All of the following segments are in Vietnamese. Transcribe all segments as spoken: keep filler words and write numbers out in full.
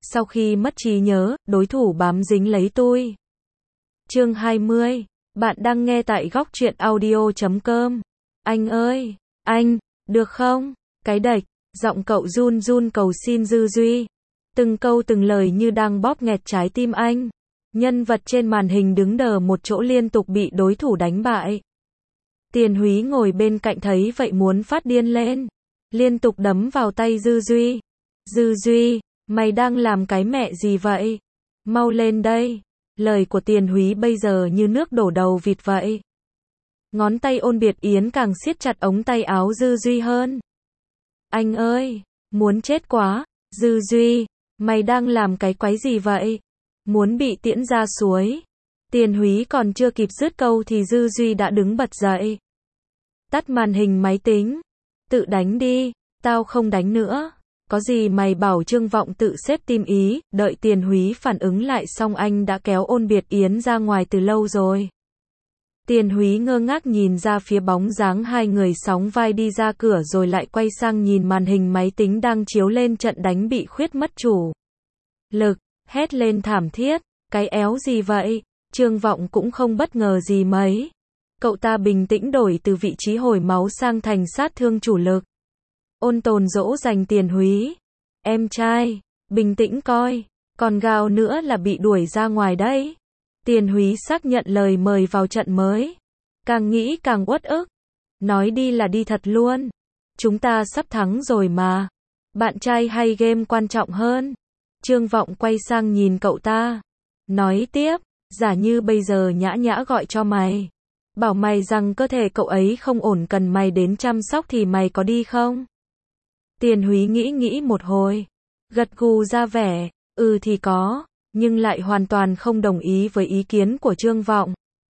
Sau khi mất trí nhớ, đối thủ bám dính lấy tôi. Chương hai mươi. Bạn đang nghe tại góc truyện audio chấm com. Anh ơi, anh, được không? Cái đạch, giọng cậu run run cầu xin Dư Duy. Từng câu từng lời như đang bóp nghẹt trái tim anh. Nhân vật trên màn hình đứng đờ một chỗ liên tục bị đối thủ đánh bại. Tiền Húy ngồi bên cạnh thấy vậy muốn phát điên lên. Liên tục đấm vào tay Dư Duy. Dư Duy, mày đang làm cái mẹ gì vậy? Mau lên đây. Lời của Tiền Húy bây giờ như nước đổ đầu vịt vậy. Ngón tay Ôn Biệt Yến càng siết chặt ống tay áo Dư Duy hơn. Anh ơi, muốn chết quá. Dư Duy, mày đang làm cái quái gì vậy? Muốn bị tiễn ra suối. Tiền Húy còn chưa kịp dứt câu thì Dư Duy đã đứng bật dậy. Tắt màn hình máy tính. Tự đánh đi, tao không đánh nữa. Có gì mày bảo Trương Vọng tự xếp tim ý. Đợi Tiền Húy phản ứng lại xong anh đã kéo Ôn Biệt Yến ra ngoài từ lâu rồi. Tiền Húy ngơ ngác nhìn ra phía bóng dáng hai người sóng vai đi ra cửa rồi lại quay sang nhìn màn hình máy tính đang chiếu lên trận đánh bị khuyết mất chủ lực, hét lên thảm thiết, cái éo gì vậy? Trương Vọng cũng không bất ngờ gì mấy. Cậu ta bình tĩnh đổi từ vị trí hồi máu sang thành sát thương chủ lực. Ôn tồn dỗ dành Tiền Húy. Em trai, bình tĩnh coi, còn gào nữa là bị đuổi ra ngoài đấy. Tiền Húy xác nhận lời mời vào trận mới. Càng nghĩ càng uất ức. Nói đi là đi thật luôn. Chúng ta sắp thắng rồi mà. Bạn trai hay game quan trọng hơn? Trương Vọng quay sang nhìn cậu ta. Nói tiếp, giả như bây giờ Nhã Nhã gọi cho mày. Bảo mày rằng cơ thể cậu ấy không ổn cần mày đến chăm sóc thì mày có đi không? Tiền Húy nghĩ nghĩ một hồi. Gật gù ra vẻ, ừ thì có. Nhưng lại hoàn toàn không đồng ý với ý kiến của Trương Vọng.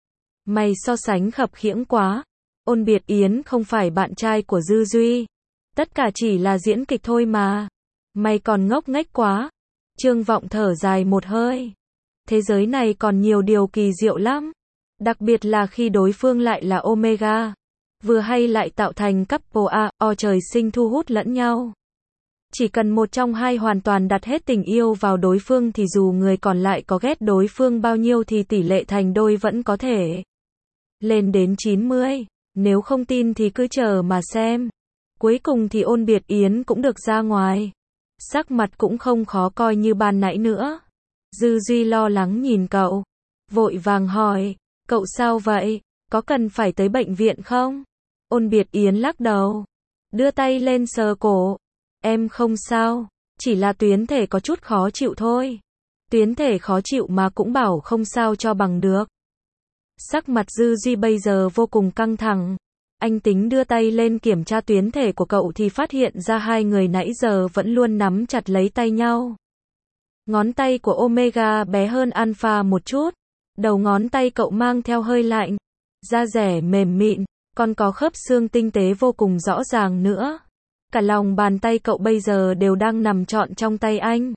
Mày so sánh khập khiễng quá. Ôn Biệt Yến không phải bạn trai của Dư Duy. Tất cả chỉ là diễn kịch thôi mà. Mày còn ngốc nghếch quá. Trương Vọng thở dài một hơi. Thế giới này còn nhiều điều kỳ diệu lắm. Đặc biệt là khi đối phương lại là Omega. Vừa hay lại tạo thành couple A, O trời sinh thu hút lẫn nhau. Chỉ cần một trong hai hoàn toàn đặt hết tình yêu vào đối phương thì dù người còn lại có ghét đối phương bao nhiêu thì tỷ lệ thành đôi vẫn có thể lên đến chín mươi. Nếu không tin thì cứ chờ mà xem. Cuối cùng thì Ôn Biệt Yến cũng được ra ngoài. Sắc mặt cũng không khó coi như ban nãy nữa. Dư Duy lo lắng nhìn cậu. Vội vàng hỏi, cậu sao vậy? Có cần phải tới bệnh viện không? Ôn Biệt Yến lắc đầu. Đưa tay lên sờ cổ. Em không sao, chỉ là tuyến thể có chút khó chịu thôi. Tuyến thể khó chịu mà cũng bảo không sao cho bằng được. Sắc mặt Dư Duy bây giờ vô cùng căng thẳng. Anh tính đưa tay lên kiểm tra tuyến thể của cậu thì phát hiện ra hai người nãy giờ vẫn luôn nắm chặt lấy tay nhau. Ngón tay của Omega bé hơn Alpha một chút. Đầu ngón tay cậu mang theo hơi lạnh. Da dẻ mềm mịn, còn có khớp xương tinh tế vô cùng rõ ràng nữa. Cả lòng bàn tay cậu bây giờ đều đang nằm trọn trong tay anh.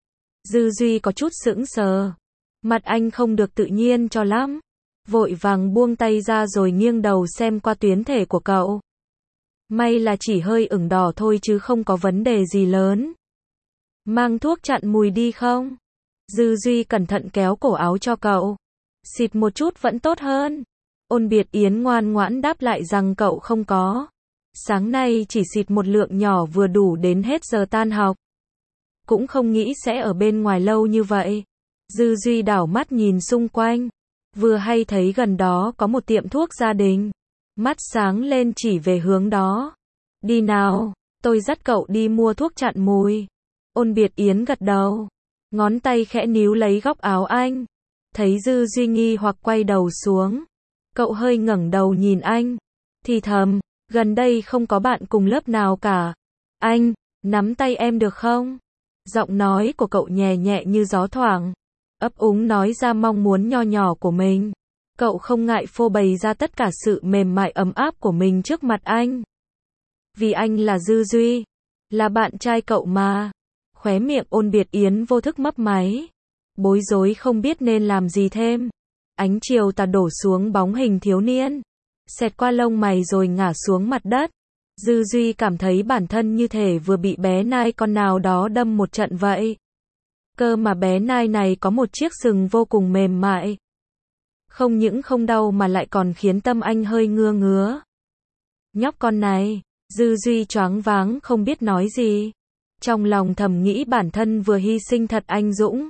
Dư Duy có chút sững sờ. Mặt anh không được tự nhiên cho lắm. Vội vàng buông tay ra rồi nghiêng đầu xem qua tuyến thể của cậu. May là chỉ hơi ửng đỏ thôi chứ không có vấn đề gì lớn. Mang thuốc chặn mùi đi không? Dư Duy cẩn thận kéo cổ áo cho cậu. Xịt một chút vẫn tốt hơn. Ôn Biệt Yến ngoan ngoãn đáp lại rằng cậu không có. Sáng nay chỉ xịt một lượng nhỏ vừa đủ đến hết giờ tan học. Cũng không nghĩ sẽ ở bên ngoài lâu như vậy. Dư Duy đảo mắt nhìn xung quanh. Vừa hay thấy gần đó có một tiệm thuốc gia đình. Mắt sáng lên chỉ về hướng đó. Đi nào, tôi dắt cậu đi mua thuốc chặn mùi. Ôn Biệt Yến gật đầu. Ngón tay khẽ níu lấy góc áo anh. Thấy Dư Duy nghi hoặc quay đầu xuống. Cậu hơi ngẩng đầu nhìn anh. Thì thầm. Gần đây không có bạn cùng lớp nào cả. Anh, nắm tay em được không? Giọng nói của cậu nhẹ nhẹ như gió thoảng. Ấp úng nói ra mong muốn nho nhỏ của mình. Cậu không ngại phô bày ra tất cả sự mềm mại ấm áp của mình trước mặt anh. Vì anh là Dư Duy. Là bạn trai cậu mà. Khóe miệng Ôn Biệt Yến vô thức mấp máy. Bối rối không biết nên làm gì thêm. Ánh chiều tà đổ xuống bóng hình thiếu niên. Xẹt qua lông mày rồi ngả xuống mặt đất. Dư Duy cảm thấy bản thân như thể vừa bị bé nai con nào đó đâm một trận vậy. Cơ mà bé nai này có một chiếc sừng vô cùng mềm mại. Không những không đau mà lại còn khiến tâm anh hơi ngứa ngứa. Nhóc con này, Dư Duy choáng váng không biết nói gì. Trong lòng thầm nghĩ bản thân vừa hy sinh thật anh dũng.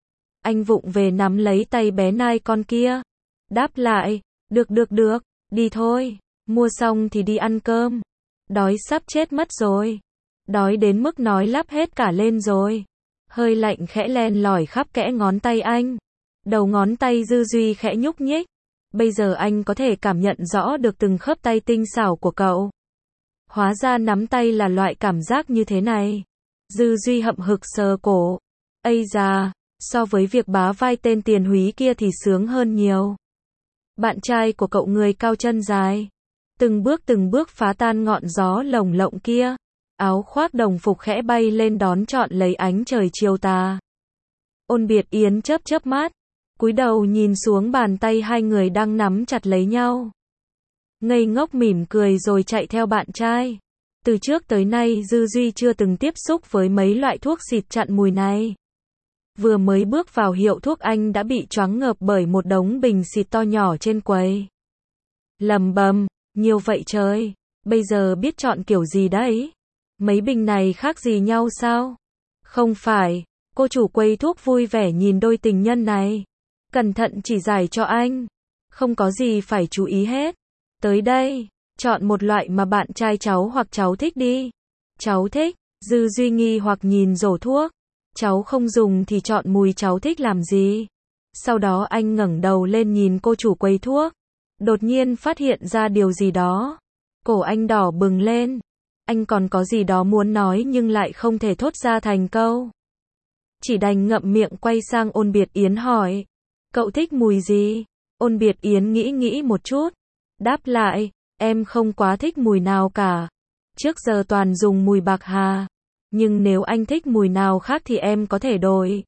Anh vụng về nắm lấy tay bé nai con kia. Đáp lại, được được được, đi thôi, mua xong thì đi ăn cơm. Đói sắp chết mất rồi. Đói đến mức nói lắp hết cả lên rồi. Hơi lạnh khẽ len lỏi khắp kẽ ngón tay anh. Đầu ngón tay Dư Duy khẽ nhúc nhích. Bây giờ anh có thể cảm nhận rõ được từng khớp tay tinh xảo của cậu. Hóa ra nắm tay là loại cảm giác như thế này. Dư Duy hậm hực sờ cổ. Ây da, so với việc bá vai tên tiền húy kia thì sướng hơn nhiều. Bạn trai của cậu người cao chân dài. Từng bước từng bước phá tan ngọn gió lồng lộng kia. Áo khoác đồng phục khẽ bay lên đón trọn lấy ánh trời chiều tà. Ôn Biệt Yến chớp chớp mắt, cúi đầu nhìn xuống bàn tay hai người đang nắm chặt lấy nhau. Ngây ngốc mỉm cười rồi chạy theo bạn trai. Từ trước tới nay Dư Duy chưa từng tiếp xúc với mấy loại thuốc xịt chặn mùi này. Vừa mới bước vào hiệu thuốc anh đã bị choáng ngợp bởi một đống bình xịt to nhỏ trên quầy. Lầm bầm, nhiều vậy trời, bây giờ biết chọn kiểu gì đấy? Mấy bình này khác gì nhau sao? Không phải, cô chủ quầy thuốc vui vẻ nhìn đôi tình nhân này. Cẩn thận chỉ giải cho anh. Không có gì phải chú ý hết. Tới đây, chọn một loại mà bạn trai cháu hoặc cháu thích đi. Cháu thích, Dư Duy nghi hoặc nhìn rổ thuốc. Cháu không dùng thì chọn mùi cháu thích làm gì? Sau đó anh ngẩng đầu lên nhìn cô chủ quầy thuốc. Đột nhiên phát hiện ra điều gì đó. Cổ anh đỏ bừng lên. Anh còn có gì đó muốn nói nhưng lại không thể thốt ra thành câu. Chỉ đành ngậm miệng quay sang Ôn Biệt Yến hỏi. Cậu thích mùi gì? Ôn Biệt Yến nghĩ nghĩ một chút. Đáp lại, em không quá thích mùi nào cả. Trước giờ toàn dùng mùi bạc hà. Nhưng nếu anh thích mùi nào khác thì em có thể đổi.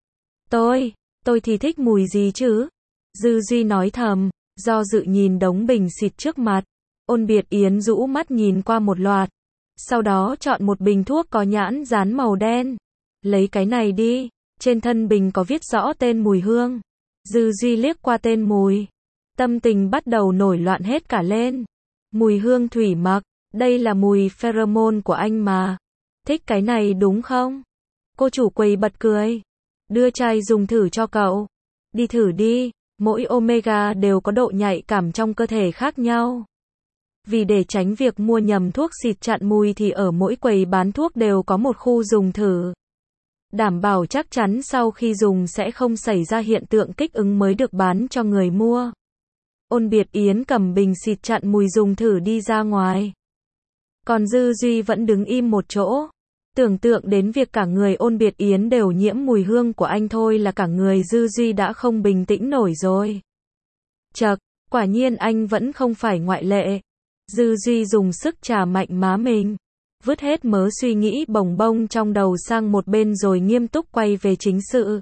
Tôi, tôi thì thích mùi gì chứ? Dư Duy nói thầm, do dự nhìn đống bình xịt trước mặt. Ôn Biệt Yến rũ mắt nhìn qua một loạt. Sau đó chọn một bình thuốc có nhãn dán màu đen. Lấy cái này đi, trên thân bình có viết rõ tên mùi hương. Dư Duy liếc qua tên mùi. Tâm tình bắt đầu nổi loạn hết cả lên. Mùi hương thủy mặc, đây là mùi pheromone của anh mà. Thích cái này đúng không? Cô chủ quầy bật cười. Đưa chai dùng thử cho cậu. Đi thử đi, mỗi omega đều có độ nhạy cảm trong cơ thể khác nhau. Vì để tránh việc mua nhầm thuốc xịt chặn mùi thì ở mỗi quầy bán thuốc đều có một khu dùng thử. Đảm bảo chắc chắn sau khi dùng sẽ không xảy ra hiện tượng kích ứng mới được bán cho người mua. Ôn Biệt Yến cầm bình xịt chặn mùi dùng thử đi ra ngoài. Còn Dư Duy vẫn đứng im một chỗ. Tưởng tượng đến việc cả người Ôn Biệt Yến đều nhiễm mùi hương của anh thôi là cả người Dư Duy đã không bình tĩnh nổi rồi. Chậc, quả nhiên anh vẫn không phải ngoại lệ. Dư Duy dùng sức chà mạnh má mình. Vứt hết mớ suy nghĩ bồng bông trong đầu sang một bên rồi nghiêm túc quay về chính sự.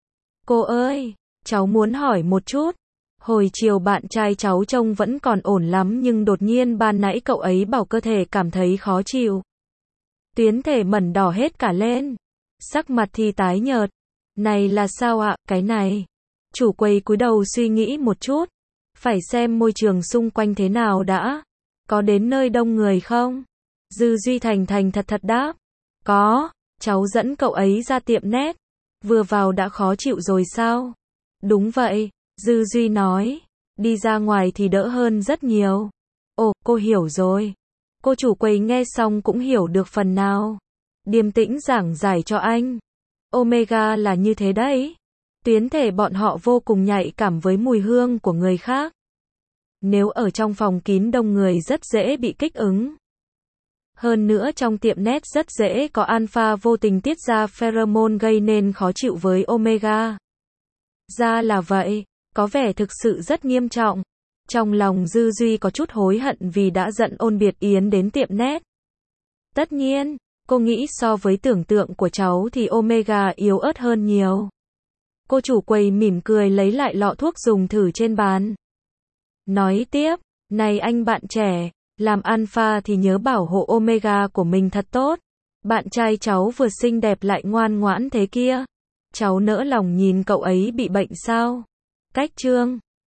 Cô ơi, cháu muốn hỏi một chút. Hồi chiều bạn trai cháu trông vẫn còn ổn lắm nhưng đột nhiên ban nãy cậu ấy bảo cơ thể cảm thấy khó chịu. Tuyến thể mẩn đỏ hết cả lên. Sắc mặt thì tái nhợt. Này là sao ạ, cái này? Chủ quầy cúi đầu suy nghĩ một chút. Phải xem môi trường xung quanh thế nào đã. Có đến nơi đông người không? Dư Duy thành thành thật thật đáp. Có, cháu dẫn cậu ấy ra tiệm nét. Vừa vào đã khó chịu rồi sao? Đúng vậy, Dư Duy nói. Đi ra ngoài thì đỡ hơn rất nhiều. Ồ, cô hiểu rồi. Cô chủ quầy nghe xong cũng hiểu được phần nào. Điềm tĩnh giảng giải cho anh. Omega là như thế đấy. Tuyến thể bọn họ vô cùng nhạy cảm với mùi hương của người khác. Nếu ở trong phòng kín đông người rất dễ bị kích ứng. Hơn nữa trong tiệm nét rất dễ có alpha vô tình tiết ra pheromone gây nên khó chịu với omega. Ra là vậy, có vẻ thực sự rất nghiêm trọng. Trong lòng Dư Duy có chút hối hận vì đã dẫn Ôn Biệt Yến đến tiệm nét. Tất nhiên, cô nghĩ so với tưởng tượng của cháu thì omega yếu ớt hơn nhiều. Cô chủ quầy mỉm cười lấy lại lọ thuốc dùng thử trên bàn. Nói tiếp, này anh bạn trẻ, làm alpha thì nhớ bảo hộ omega của mình thật tốt. Bạn trai cháu vừa xinh đẹp lại ngoan ngoãn thế kia. Cháu nỡ lòng nhìn cậu ấy bị bệnh sao? Cách chương